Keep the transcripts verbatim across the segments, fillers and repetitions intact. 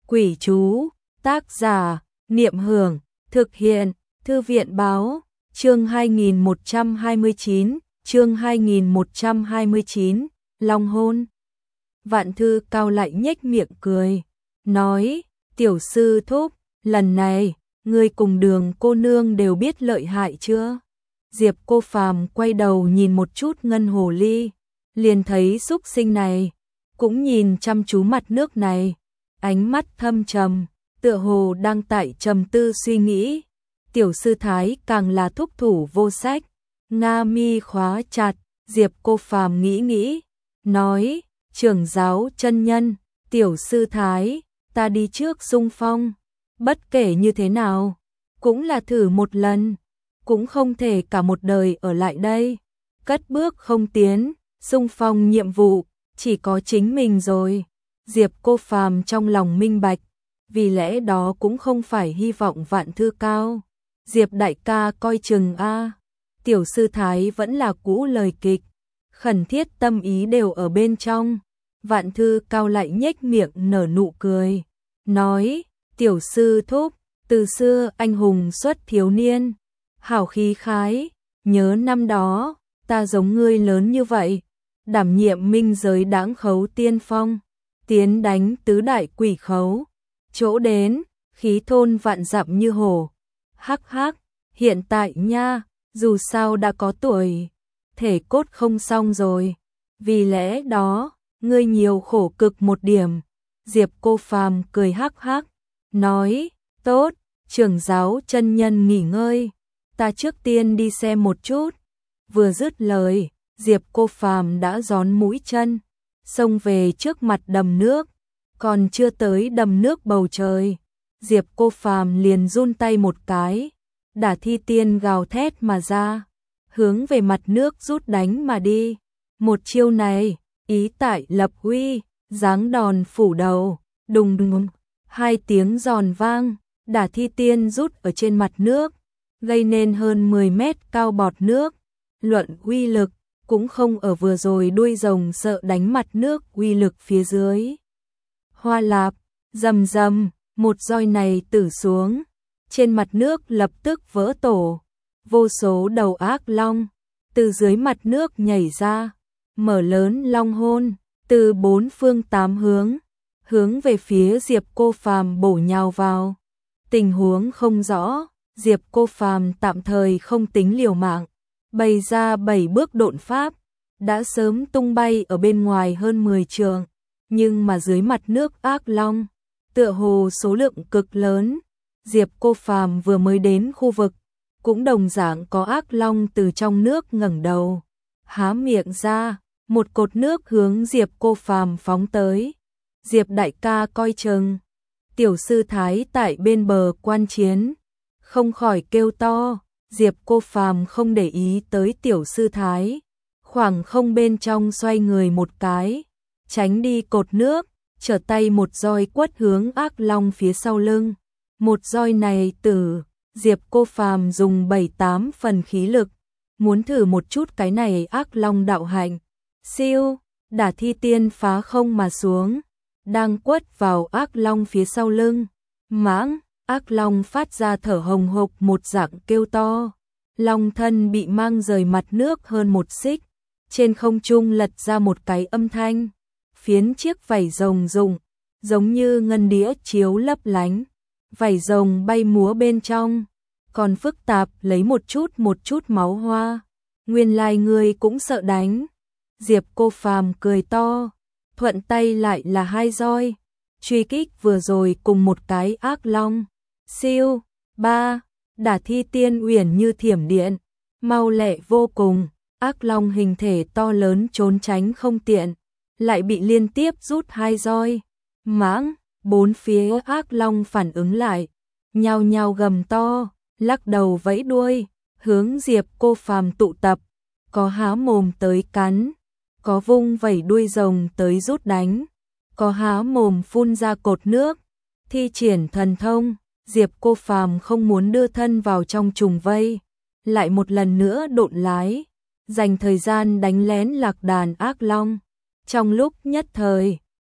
Quỷ chú, tác giả, Niệm Hưởng, thực hiện, Thư viện báo, chương hai nghìn một trăm hai mươi chín, chương hai nghìn một trăm hai mươi chín, Long hôn. Vạn Thư Cao lại nhếch miệng cười, nói, tiểu sư thúc, lần này, ngươi cùng Đường cô nương đều biết lợi hại chưa? Diệp Cô Phàm quay đầu nhìn một chút Ngân Hồ Ly, liền thấy xúc sinh này, cũng nhìn chăm chú mặt nước này, ánh mắt thâm trầm, tựa hồ đang tại trầm tư suy nghĩ. Tiểu sư thái càng là thúc thủ vô sách, nga mi khóa chặt. Diệp Cô Phàm nghĩ nghĩ, nói, trưởng giáo chân nhân, tiểu sư thái, ta đi trước xung phong, bất kể như thế nào, cũng là thử một lần, cũng không thể cả một đời ở lại đây, cất bước không tiến, xung phong nhiệm vụ, chỉ có chính mình rồi. Diệp Cô Phàm trong lòng minh bạch, vì lẽ đó cũng không phải hy vọng Vạn Thư Cao. Diệp đại ca coi chừng a, tiểu sư thái vẫn là cũ lời kịch, khẩn thiết tâm ý đều ở bên trong. Vạn Thư Cao lại nhếch miệng nở nụ cười, nói, tiểu sư thúc, từ xưa anh hùng xuất thiếu niên, hảo khí khái, nhớ năm đó, ta giống ngươi lớn như vậy, đảm nhiệm minh giới đãng khấu tiên phong, tiến đánh tứ đại quỷ khấu, chỗ đến, khí thôn vạn dặm như hổ. Hắc hắc, hiện tại nha, dù sao đã có tuổi, thể cốt không xong rồi, vì lẽ đó, ngươi nhiều khổ cực một điểm. Diệp Cô Phàm cười hắc hắc, nói, tốt, trưởng giáo chân nhân nghỉ ngơi, ta trước tiên đi xem một chút. Vừa dứt lời, Diệp Cô Phàm đã gión mũi chân, xông về trước mặt đầm nước, còn chưa tới đầm nước bầu trời. Diệp Cô Phàm liền run tay một cái, Đả Thi Tiên gào thét mà ra, hướng về mặt nước rút đánh mà đi. Một chiêu này, ý tại lập uy, giáng đòn phủ đầu, đùng đùng, hai tiếng giòn vang, Đả Thi Tiên rút ở trên mặt nước, gây nên hơn mười mét cao bọt nước. Luận uy lực, cũng không ở vừa rồi đuôi rồng sợ đánh mặt nước uy lực phía dưới. Hoa lạp, rầm rầm, một roi này tử xuống, trên mặt nước lập tức vỡ tổ, vô số đầu ác long từ dưới mặt nước nhảy ra, mở lớn long hôn, từ bốn phương tám hướng, hướng về phía Diệp Cô Phàm bổ nhào vào. Tình huống không rõ, Diệp Cô Phàm tạm thời không tính liều mạng, bày ra bảy bước độn pháp, đã sớm tung bay ở bên ngoài hơn mười trượng, nhưng mà dưới mặt nước ác long, tựa hồ số lượng cực lớn. Diệp Cô Phàm vừa mới đến khu vực, cũng đồng dạng có ác long từ trong nước ngẩng đầu, há miệng ra, một cột nước hướng Diệp Cô Phàm phóng tới. Diệp đại ca coi chừng, tiểu sư thái tại bên bờ quan chiến, không khỏi kêu to. Diệp Cô Phàm không để ý tới tiểu sư thái, khoảng không bên trong xoay người một cái, tránh đi cột nước, trở tay một roi quất hướng ác long phía sau lưng. Một roi này tử, Diệp Cô Phàm dùng bảy tám phần khí lực, muốn thử một chút cái này ác long đạo hạnh. Siêu, Đả Thi Tiên phá không mà xuống, đang quất vào ác long phía sau lưng. Mãng, ác long phát ra thở hồng hộc một dạng kêu to, long thân bị mang rời mặt nước hơn một xích, trên không trung lật ra một cái âm thanh, phiến chiếc vảy rồng rụng, giống như ngân đĩa chiếu lấp lánh, vảy rồng bay múa bên trong, còn phức tạp lấy một chút một chút máu hoa. Nguyên lai ngươi cũng sợ đánh. Diệp Cô Phàm cười to, thuận tay lại là hai roi, truy kích vừa rồi cùng một cái ác long. Siêu, ba, Đả Thi Tiên uyển như thiểm điện, mau lẹ vô cùng, ác long hình thể to lớn trốn tránh không tiện, lại bị liên tiếp rút hai roi. Mãng, bốn phía ác long phản ứng lại, nhao nhao gầm to, lắc đầu vẫy đuôi, hướng Diệp Cô Phàm tụ tập, có há mồm tới cắn, có vung vẩy đuôi rồng tới rút đánh, có há mồm phun ra cột nước, thi triển thần thông. Diệp Cô Phàm không muốn đưa thân vào trong trùng vây, lại một lần nữa độn lái, dành thời gian đánh lén lạc đàn ác long. Trong lúc nhất thời,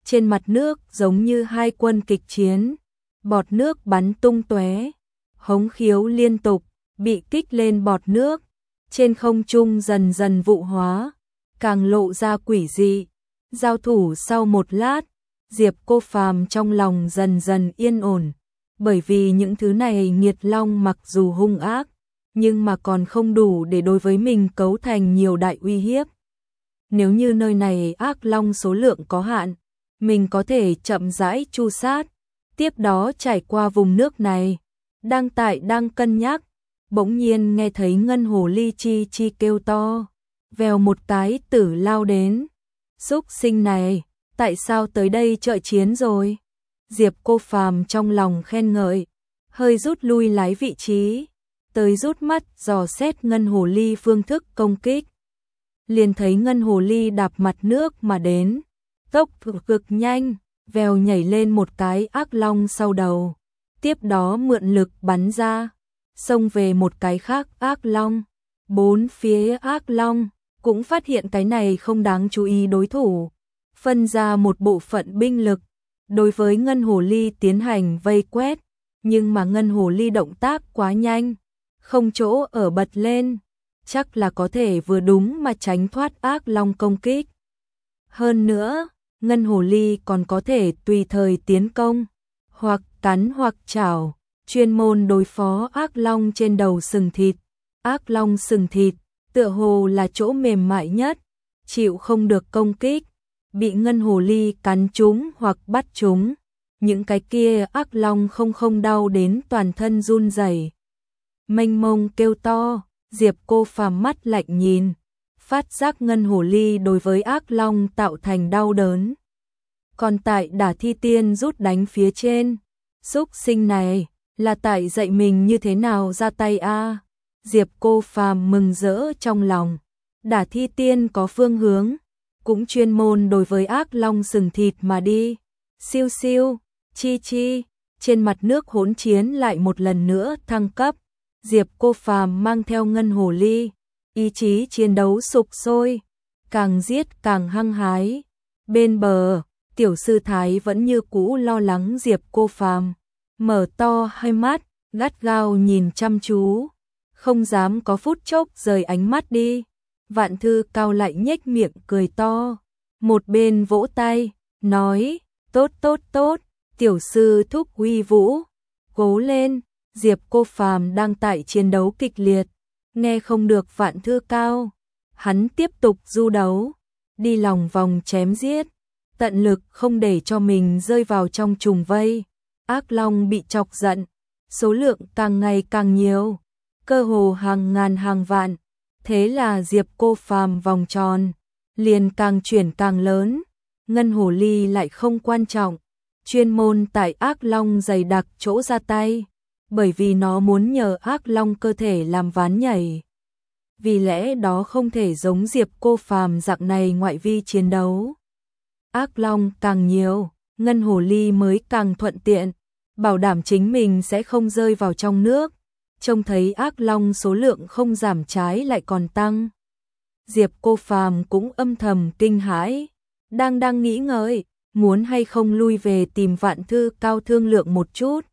trên mặt nước giống như hai quân kịch chiến, bọt nước bắn tung tóe, hống khiếu liên tục, bị kích lên bọt nước, trên không trung dần dần vụ hóa, càng lộ ra quỷ dị. Giao thủ sau một lát, Diệp Cô Phàm trong lòng dần dần yên ổn, bởi vì những thứ này nghiệt long mặc dù hung ác, nhưng mà còn không đủ để đối với mình cấu thành nhiều đại uy hiếp. Nếu như nơi này ác long số lượng có hạn, mình có thể chậm rãi chu sát, tiếp đó trải qua vùng nước này. Đang tại đang cân nhắc, bỗng nhiên nghe thấy ngân hồ ly chi chi kêu to, vèo một cái tử lao đến. Súc sinh này, tại sao tới đây trợ chiến rồi? Diệp Cô Phàm trong lòng khen ngợi, hơi rút lui lái vị trí, tới rút mắt dò xét ngân hồ ly phương thức công kích. Liền thấy ngân hồ ly đạp mặt nước mà đến, tốc cực nhanh, vèo nhảy lên một cái ác long sau đầu, tiếp đó mượn lực bắn ra, xông về một cái khác ác long. Bốn phía ác long cũng phát hiện cái này không đáng chú ý đối thủ, phân ra một bộ phận binh lực, đối với ngân hồ ly tiến hành vây quét, nhưng mà ngân hồ ly động tác quá nhanh, không chỗ ở bật lên, chắc là có thể vừa đúng mà tránh thoát ác long công kích. Hơn nữa, ngân hồ ly còn có thể tùy thời tiến công, hoặc cắn hoặc chảo, chuyên môn đối phó ác long trên đầu sừng thịt. Ác long sừng thịt, tựa hồ là chỗ mềm mại nhất, chịu không được công kích, bị ngân hồ ly cắn trúng hoặc bắt trúng, những cái kia ác long không không đau đến toàn thân run rẩy, mênh mông kêu to. Diệp Cô Phàm mắt lạnh nhìn, phát giác ngân hồ ly đối với ác long tạo thành đau đớn. Còn tại Đả Thi Tiên rút đánh phía trên, xúc sinh này là tại dạy mình như thế nào ra tay a. À? Diệp Cô Phàm mừng rỡ trong lòng, Đả Thi Tiên có phương hướng, cũng chuyên môn đối với ác long sừng thịt mà đi. Siêu siêu, chi chi, trên mặt nước hỗn chiến lại một lần nữa thăng cấp. Diệp Cô Phàm mang theo ngân hồ ly, ý chí chiến đấu sục sôi, càng giết càng hăng hái. Bên bờ, tiểu sư thái vẫn như cũ lo lắng Diệp Cô Phàm, mở to hai mắt, gắt gao nhìn chăm chú, không dám có phút chốc rời ánh mắt đi. Vạn Thư Cao lại nhếch miệng cười to, một bên vỗ tay, nói, tốt tốt tốt, tiểu sư thúc uy vũ, cố lên. Diệp Cô Phàm đang tại chiến đấu kịch liệt, nghe không được Vạn Thư Cao, hắn tiếp tục du đấu, đi lòng vòng chém giết, tận lực không để cho mình rơi vào trong trùng vây. Ác long bị chọc giận, số lượng càng ngày càng nhiều, cơ hồ hàng ngàn hàng vạn, thế là Diệp Cô Phàm vòng tròn liền càng chuyển càng lớn. Ngân hồ ly lại không quan trọng, chuyên môn tại ác long dày đặc chỗ ra tay, bởi vì nó muốn nhờ ác long cơ thể làm ván nhảy. Vì lẽ đó không thể giống Diệp Cô Phàm dạng này ngoại vi chiến đấu. Ác long càng nhiều, ngân hồ ly mới càng thuận tiện, bảo đảm chính mình sẽ không rơi vào trong nước. Trông thấy ác long số lượng không giảm trái lại còn tăng, Diệp Cô Phàm cũng âm thầm kinh hãi, đang đang nghĩ ngợi, muốn hay không lui về tìm Vạn Thư Cao thương lượng một chút.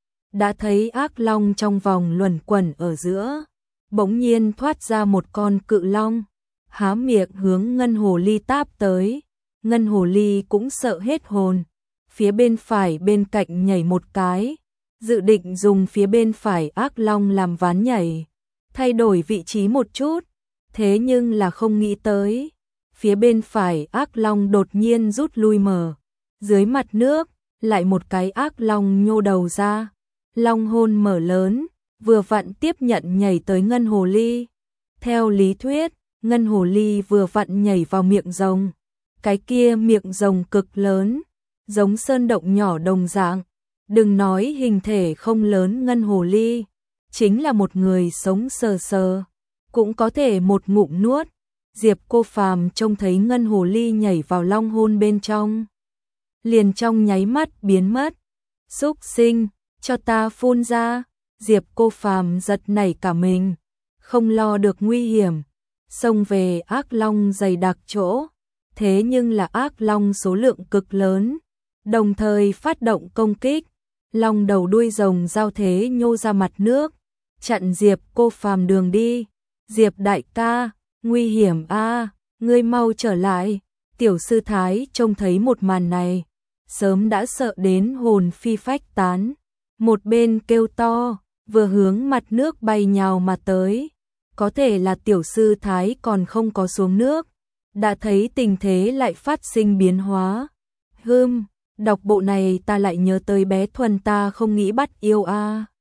Đã thấy ác long trong vòng luẩn quẩn ở giữa, bỗng nhiên thoát ra một con cự long, há miệng hướng ngân hồ ly táp tới. Ngân hồ ly cũng sợ hết hồn, phía bên phải bên cạnh nhảy một cái, dự định dùng phía bên phải ác long làm ván nhảy, thay đổi vị trí một chút, thế nhưng là không nghĩ tới, phía bên phải ác long đột nhiên rút lui mở, dưới mặt nước, lại một cái ác long nhô đầu ra, long hôn mở lớn, vừa vặn tiếp nhận nhảy tới ngân hồ ly. Theo lý thuyết, ngân hồ ly vừa vặn nhảy vào miệng rồng, cái kia miệng rồng cực lớn, giống sơn động nhỏ đồng dạng, đừng nói hình thể không lớn, ngân hồ ly chính là một người sống sờ sờ, cũng có thể một ngụm nuốt. Diệp Cô Phàm trông thấy ngân hồ ly nhảy vào long hôn bên trong, liền trong nháy mắt biến mất. Xúc sinh, cho ta phun ra. Diệp Cô Phàm giật nảy cả mình, không lo được nguy hiểm, xông về ác long dày đặc chỗ, thế nhưng là ác long số lượng cực lớn, đồng thời phát động công kích. Long đầu đuôi rồng giao thế nhô ra mặt nước, chặn Diệp Cô Phàm đường đi. Diệp đại ca, nguy hiểm a, ngươi mau trở lại. Tiểu sư thái trông thấy một màn này, sớm đã sợ đến hồn phi phách tán. Một bên kêu to, vừa hướng mặt nước bay nhào mà tới. Có thể là tiểu sư thái còn không có xuống nước, đã thấy tình thế lại phát sinh biến hóa. Hừm, đọc bộ này ta lại nhớ tới bé Thuần ta không nghĩ bắt yêu a.